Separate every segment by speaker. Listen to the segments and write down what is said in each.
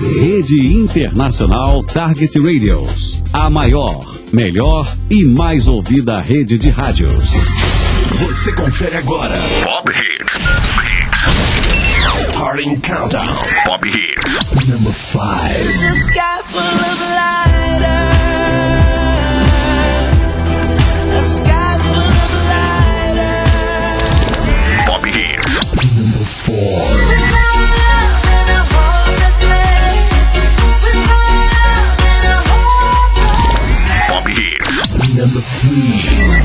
Speaker 1: Rede Internacional Target Radios. A maior, melhor e mais ouvida rede de rádios.
Speaker 2: Você confere agora. Pop Hits. Starting Countdown. Pop Hits. Number 5.
Speaker 3: It's a sky full of lighters. A sky full of lighters.
Speaker 2: Pop Hits. Number 4. Pop Hits. Number 3.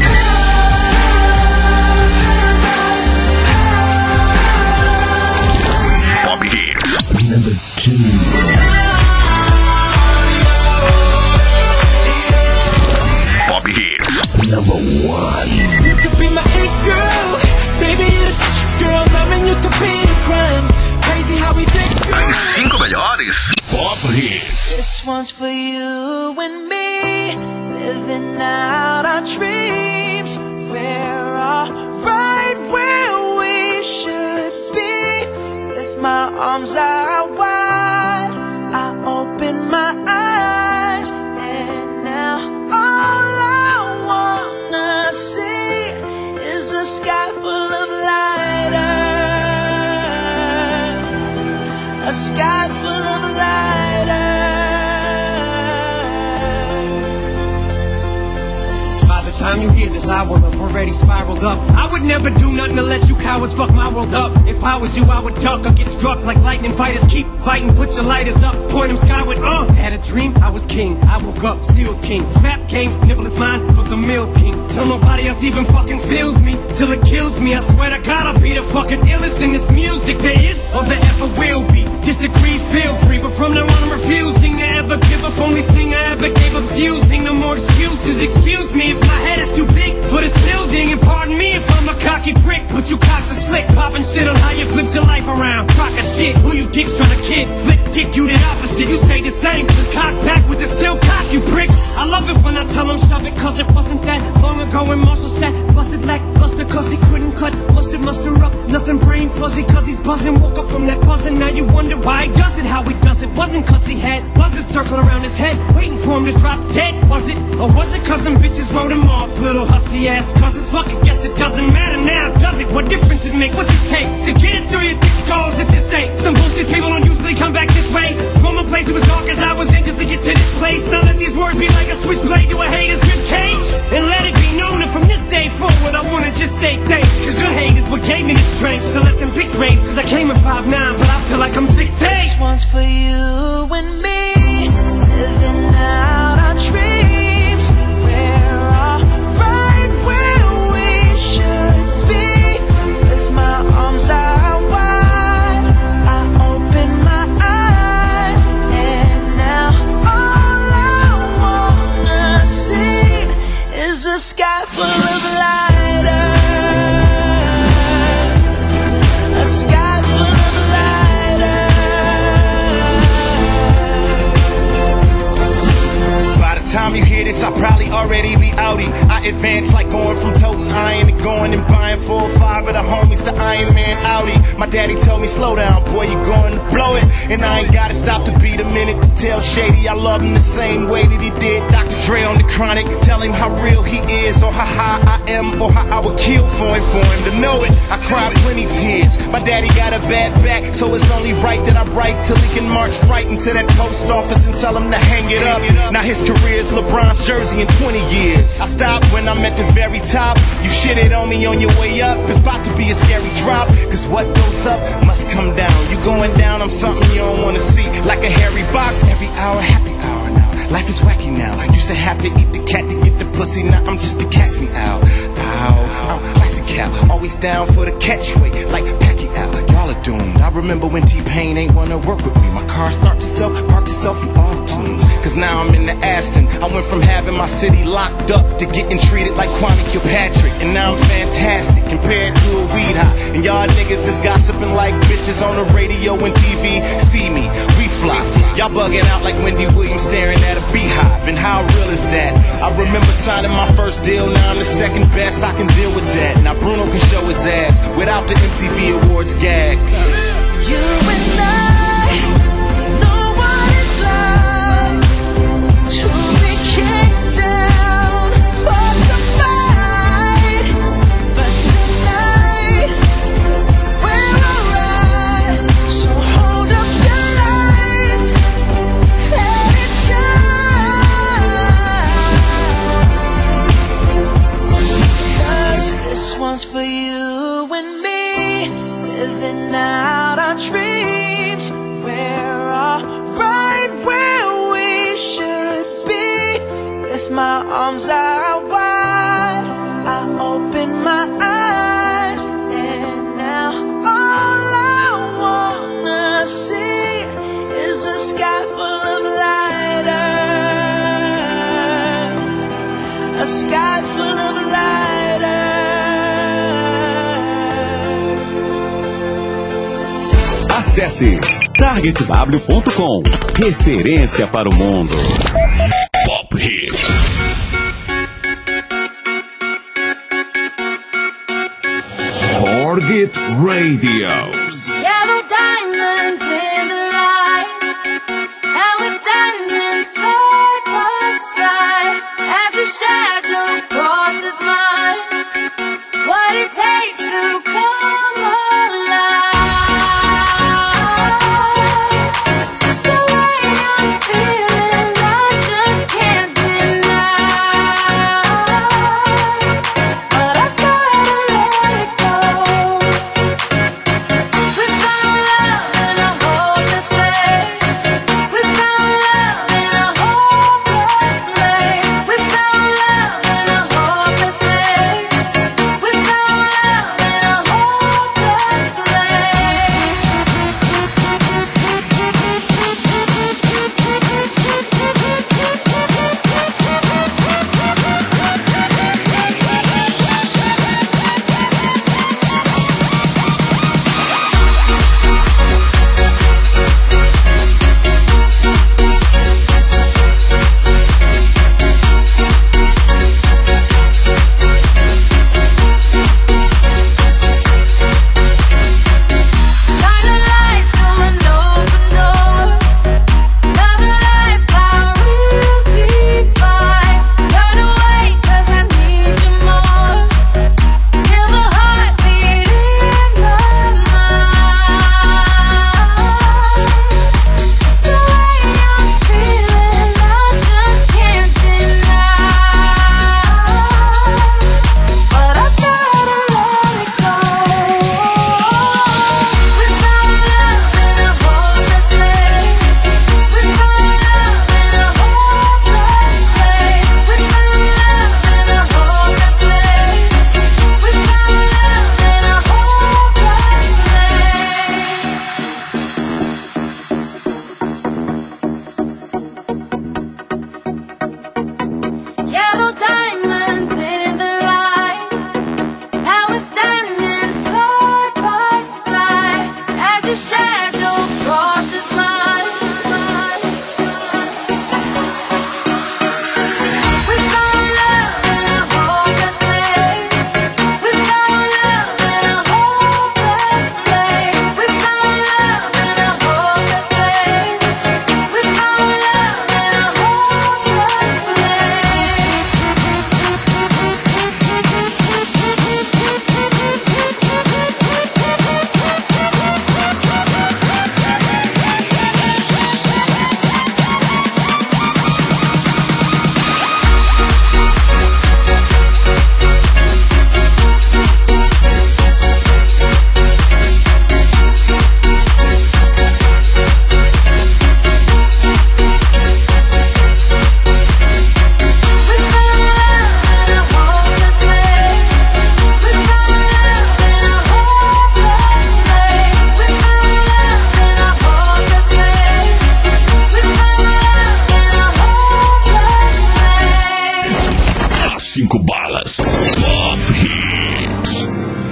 Speaker 2: Number 2. Pop Hits. Number 1.
Speaker 4: You could be my it girl, baby you're the girl, loving you could be a crime. Crazy how we think.
Speaker 2: As 5 melhores Pop Hits.
Speaker 3: This one's for you and me, living out our dreams. We're all right where we should be. With my arms out wide, I open my eyes, and now all I wanna see is a sky full of lighters. A sky full of lighters.
Speaker 4: By the time you hear this, I will have already spiraled up. I would never do nothing to let you cowards fuck my world up. If I was you, I would duck or get struck like lightning fighters. Keep fighting, put your lighters up, point them skyward. Had a dream, I was king. I woke up, still king. Snap games, nibble is mine for the Milk King. Till nobody else even fucking feels me, till it kills me. I swear to God, I'll be the fucking illest in this music there is or there ever will be. Disagree, feel free, but from now on I'm refusing to ever give up. Only thing I ever gave up's using. No more excuses, excuse me if my head is too big for this building. And pardon me if I'm a cocky prick, but you cocks are slick. Popping shit on how you flipped your life around. Crock of shit, who you dicks trying to kid? Flip dick, you the opposite, you stay the same. Just cock back with the still cock, you pricks. I love it when I tell them shove it, cause it wasn't that long ago when Marshall sat busted lackluster, cause he couldn't cut mustard, muster up, nothing brain fuzzy, cause he's buzzing. Woke up from that buzzing, now you wonder why he does it, how he does it. Wasn't cause he had buzzards circling around his head, waiting for him to drop dead, was it? Or was it cause some bitches wrote him off, little hussy ass cousins? Fuck it, guess it doesn't matter now, does it? What difference it make? What's it take to get it through your thick skulls if this ain't? Some bullshit people don't usually come back this way. From a place that was dark as I was in just to get to this place. Now let these words be like a switchblade to a hater's ribcage. And let it be known that from this day forward I wanna just say thanks, cause your hate is what gave me the strength to let them pics raise. Cause I came at 5'9", but I feel like I'm 6'8".
Speaker 3: This one's for you and me, living out our dreams. We're all right where we should be. With my arms out wide, I open my eyes, and now all I wanna see is a sky full of lighters. A sky full of
Speaker 5: Time you hear this, I'll probably already be outie. I advance like going from toting iron to going and buying 4 or 5 of the homies to Iron Man Audi. My daddy told me, slow down, boy, you going to blow it. And I ain't gotta stop to beat a minute to tell Shady I love him the same way that he did Dr. Dre on the Chronic. Tell him how real he is, or how high I am, or how I would kill for him to know it. I cried plenty tears. My daddy got a bad back, so it's only right that I write till he can march right into that post office and tell him to hang it up. Now his career is LeBron's jersey in 20 years. I stopped when I'm at the very top. You shitted on me on your way up. It's about to be a scary drop, cause what goes up must come down. You going down, I'm something you don't wanna see. Like a hairy box, every hour, happy hour now. Life is wacky now. Used to have to eat the cat to get the pussy. Now I'm just to catch me out. Ow, I'm classic cow. Always down for the catchweight, like Pacquiao. Y'all are doomed. I remember when T-Pain ain't wanna work with me. My car starts itself, parks itself in auto-tunes. Cause now I'm in the Aston. I went from having my city locked up to getting treated like Kwame Kilpatrick. And now I'm fantastic compared to a weed high. And y'all niggas just gossiping like bitches on the radio and TV. See me, we fly. Y'all bugging out like Wendy Williams staring at a beehive. And how real is that? I remember signing my first deal. Now I'm the second best, I can deal with that. Now Bruno can show his ass without the MTV Awards gag.
Speaker 3: You and I, no one
Speaker 1: Acesse targetw.com. Referência para o mundo.
Speaker 2: Pop Hits. Target Radios.
Speaker 3: Yellow diamonds in the light, and we're standing side by side as the shadow crosses mine. What it takes to come alive. It's the way I'm feeling, I just can't deny. But I gotta let it go. We found love in a hopeless place. We found love in a hopeless place. We found love in a hopeless place. We found love in a hopeless place. Shine a light through an open door. Love and life, how we'll define. Turn away, 'cause I need you more. Feel the heartbeat in my mind. It's the way I'm feeling, I just can't deny. But I gotta let it go. We found love in a hopeless place. We found love in a hopeless place. We found love in a hopeless place. We found love in a hopeless place. Yellow diamonds in the light, and we're standing side by side as the shadow crosses mine. We found love in a hopeless place. We found love in a hopeless place. We found love in a hopeless place. We found love in a hopeless
Speaker 2: Cinco balas. Pop Hits.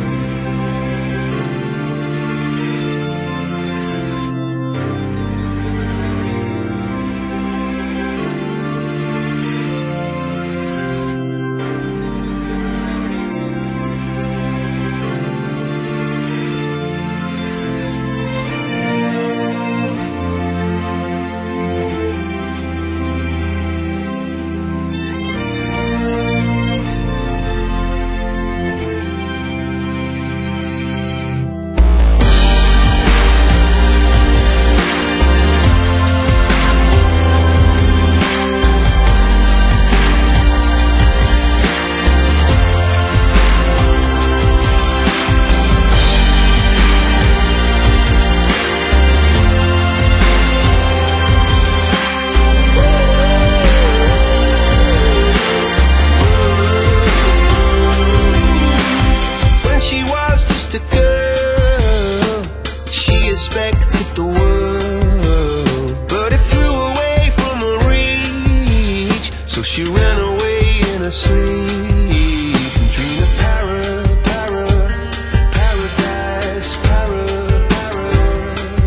Speaker 6: She ran away in her sleep and dreamed of paradise,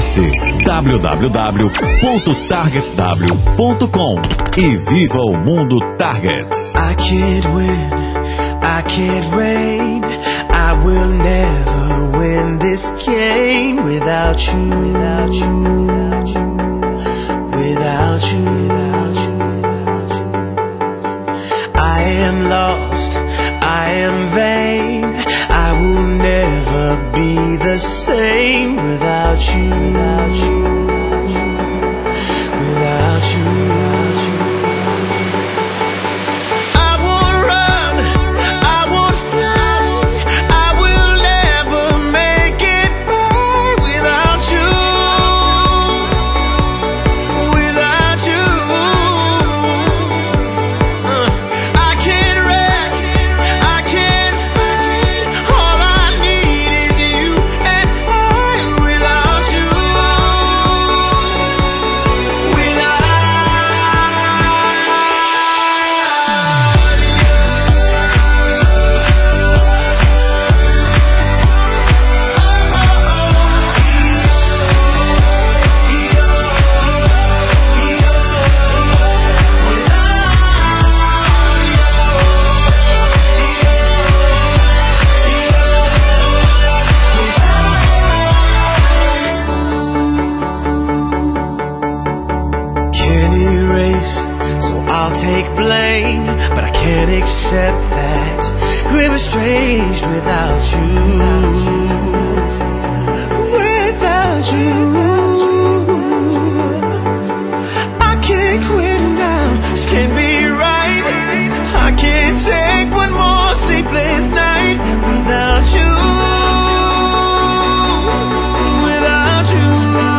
Speaker 1: Acesse www.targetw.com e viva o mundo Target.
Speaker 6: I can't win, I can't reign, I will never win this game without you, without you, without you, without you. I am lost, I am vain, I will never be the same without you, without you, without you, without you. I won't run, I won't fly, I will never make it by without you, without you. I can't rest, I can't fight, all I need is you and I without you, can't erase, so I'll take blame, but I can't accept that we're estranged without you, without you. I can't quit now, this can't be right, I can't take one more sleepless night without you, without you.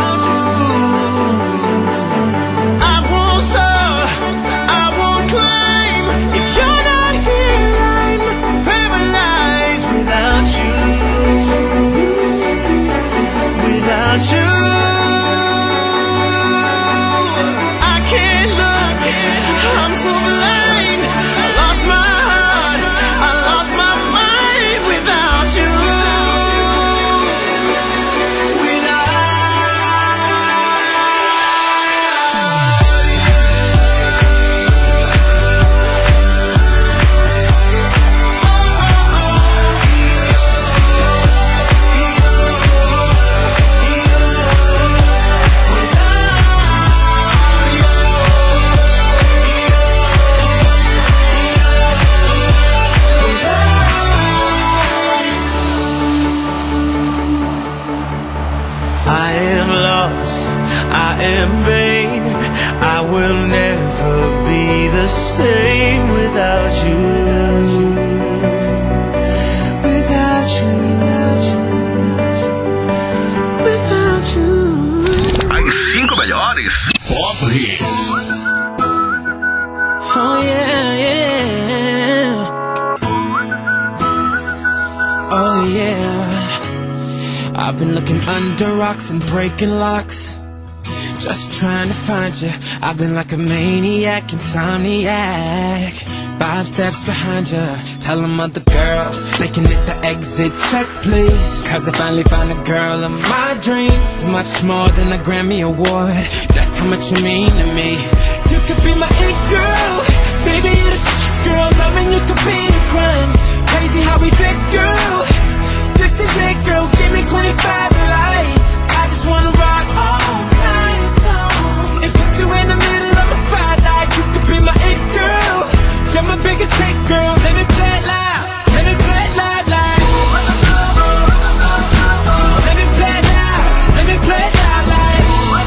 Speaker 6: I won't soar, I won't climb, if you're not here I'm paralyzed without you, without you. I can't look, I'm so blind, I lost my heart, I lost my mind without you, I am lost, I am vain, I will never be the same without you, without you, without you, without you.
Speaker 2: As 5 melhores Pop Hits.
Speaker 3: Oh yeah, yeah. Oh yeah. I've been looking under rocks and breaking locks, just trying to find you. I've been like a maniac, insomniac, 5 steps behind you. Tell them other girls they can hit the exit check, please, cause I finally found a girl of my dreams. It's much more than a Grammy award, that's how much you mean to me. You could be my it girl, baby you're the girl, loving you could be a crime. Crazy how we fit, girl. This is it, girl, give me 25 to life. I just wanna rock all night long and put you in the middle of my spotlight. You could be my it girl, you're my biggest hit, girl. Let me play it loud, let me play it loud, like. Let me play it loud, let me play it loud, like.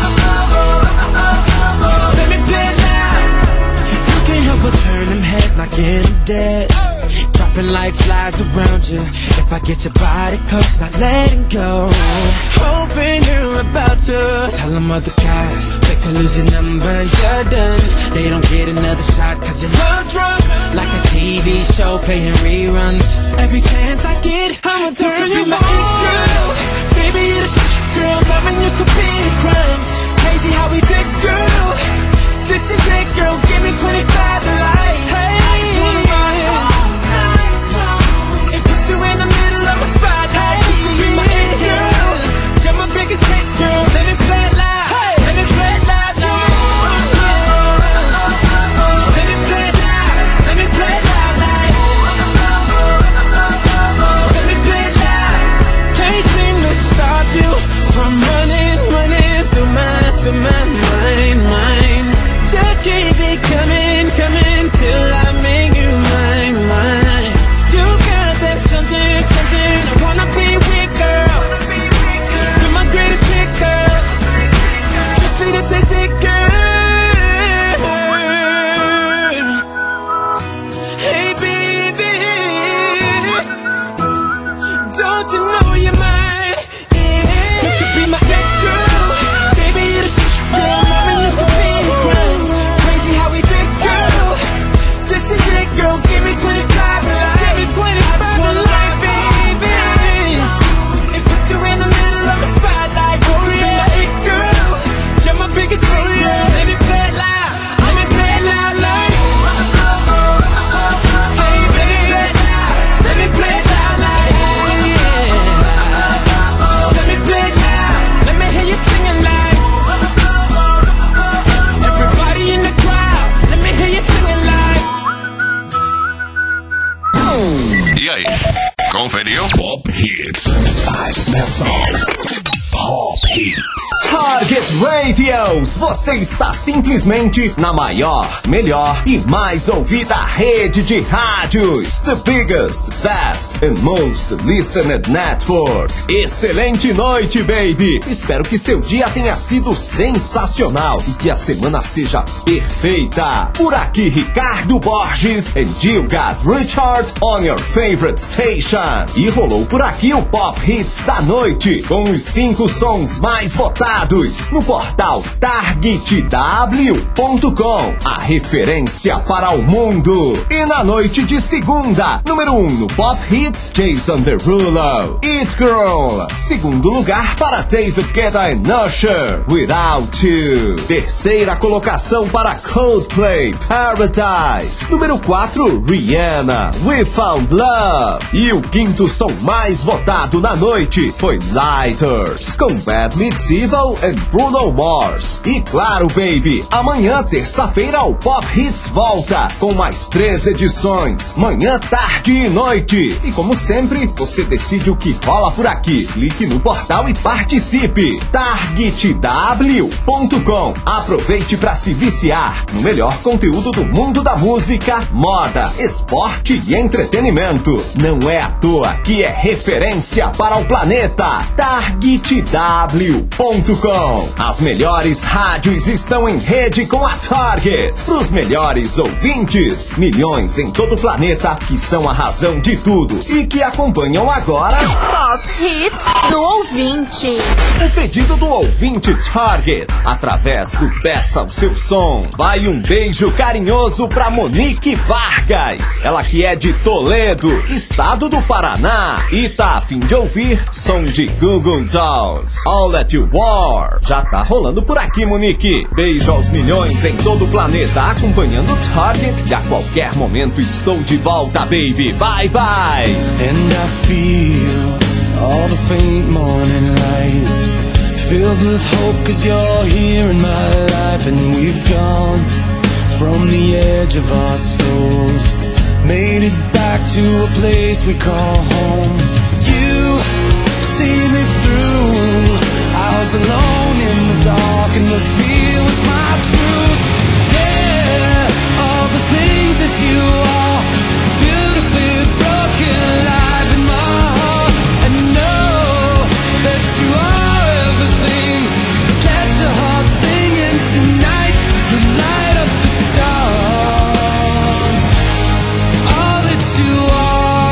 Speaker 3: Let me play it loud. You can't help but turn them heads, not getting dead. Dropping like flies around you. If I get your body close, not letting go. Hoping you're about to tell them other guys they could lose your number, you're done. They don't get another shot cause you're love drunk, like a TV show playing reruns. Every chance I get, I'ma turn you my it girl. Baby you're the girl, loving you could be a crime. Crazy how we did, girl. This is it, girl, give me 25 to life. Hey, I just wanna rock all night long and put you in the middle of my spotlight. You could be my it girl, you're my biggest hit, girl. Let me
Speaker 2: E aí, conferiu? Pop Hits. 5 best songs. Pop Hits.
Speaker 7: Target Radios, você está simplesmente na maior, melhor e mais ouvida rede de rádios. The biggest, best and most listened network. Excelente noite, baby. Espero que seu dia tenha sido sensacional e que a semana seja perfeita. Por aqui, Ricardo Borges and you got Richard on your favorite station. E rolou por aqui o Pop Hits da noite, com os 5 sons mais votados no portal targetw.com, a referência para o mundo. E na noite de segunda, número 1 no Pop Hits, Jason Derulo, It Girl. Segundo lugar para David Guetta e Usher, Without You. Terceira colocação para Coldplay, Paradise. Número 4, Rihanna, We Found Love. E o quinto som mais votado na noite foi Lighters, com Bad Meets Evil e Bruno Mars. E claro, baby, amanhã, terça-feira, o Pop Hits volta com mais 3 edições, manhã, tarde e noite. E como sempre, você decide o que rola por aqui. Clique no portal e participe. targetw.com. Aproveite para se viciar no melhor conteúdo do mundo da música, moda, esporte e entretenimento. Não é à toa que é referência para o planeta. targetw.com. As melhores rádios estão em rede com a Target. Para os melhores ouvintes, milhões em todo o planeta que são a razão de tudo e que acompanham agora
Speaker 8: Pop Hits do ouvinte.
Speaker 7: O pedido do ouvinte Target, através do Peça o Seu Som. Vai um beijo carinhoso pra Monique Vargas, ela que é de Toledo, estado do Paraná, e tá a fim de ouvir som de Google Dolls, All At You War. Já tá rolando por aqui, Monique. Beijo aos milhões em todo o planeta acompanhando Target. E a qualquer momento estou de volta, baby. Bye, bye.
Speaker 9: And I feel all the faint morning light, filled with hope 'cause you're here in my life. And we've gone from the edge of our souls, made it back to a place we call home. You see me through. I was alone in the dark and the fear was my truth. Yeah, all the things that you are, beautifully broken, alive in my heart. And know that you are everything. Let your heart singing tonight. You light up the stars. All that you are.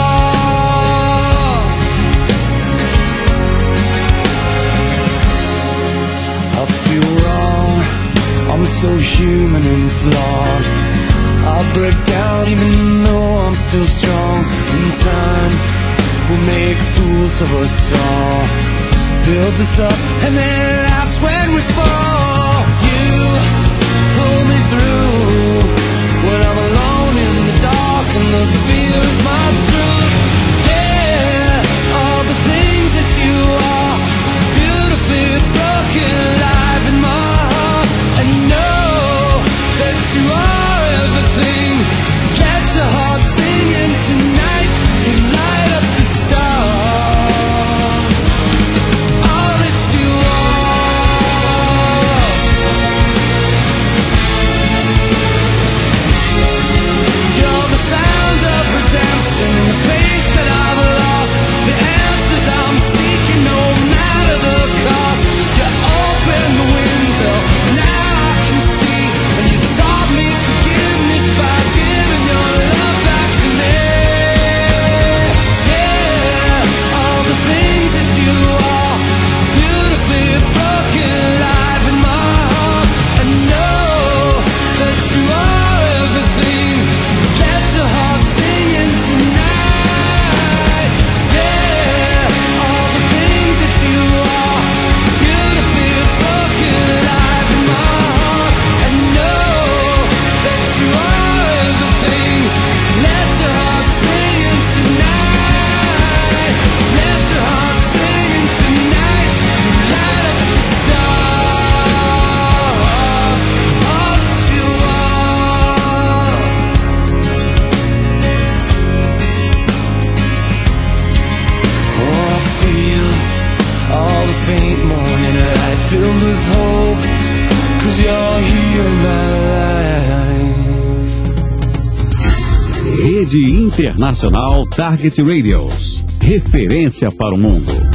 Speaker 9: I feel wrong, I'm so human and flawed. I break down even though I'm still strong. In time, we'll make fools of us all. Build us up and then laughs when we fall. You pull me through when I'm alone in the dark and the fear is my truth. Yeah, all the things that you are, beautifully broken, alive in my heart. And know that you are everything. Let your heart singing tonight. You light up the stars. All that you are. You're the sound of faint morning light filled with hope, 'cause you're here in my life.
Speaker 1: Rede Internacional Target Radios. Referência para o mundo.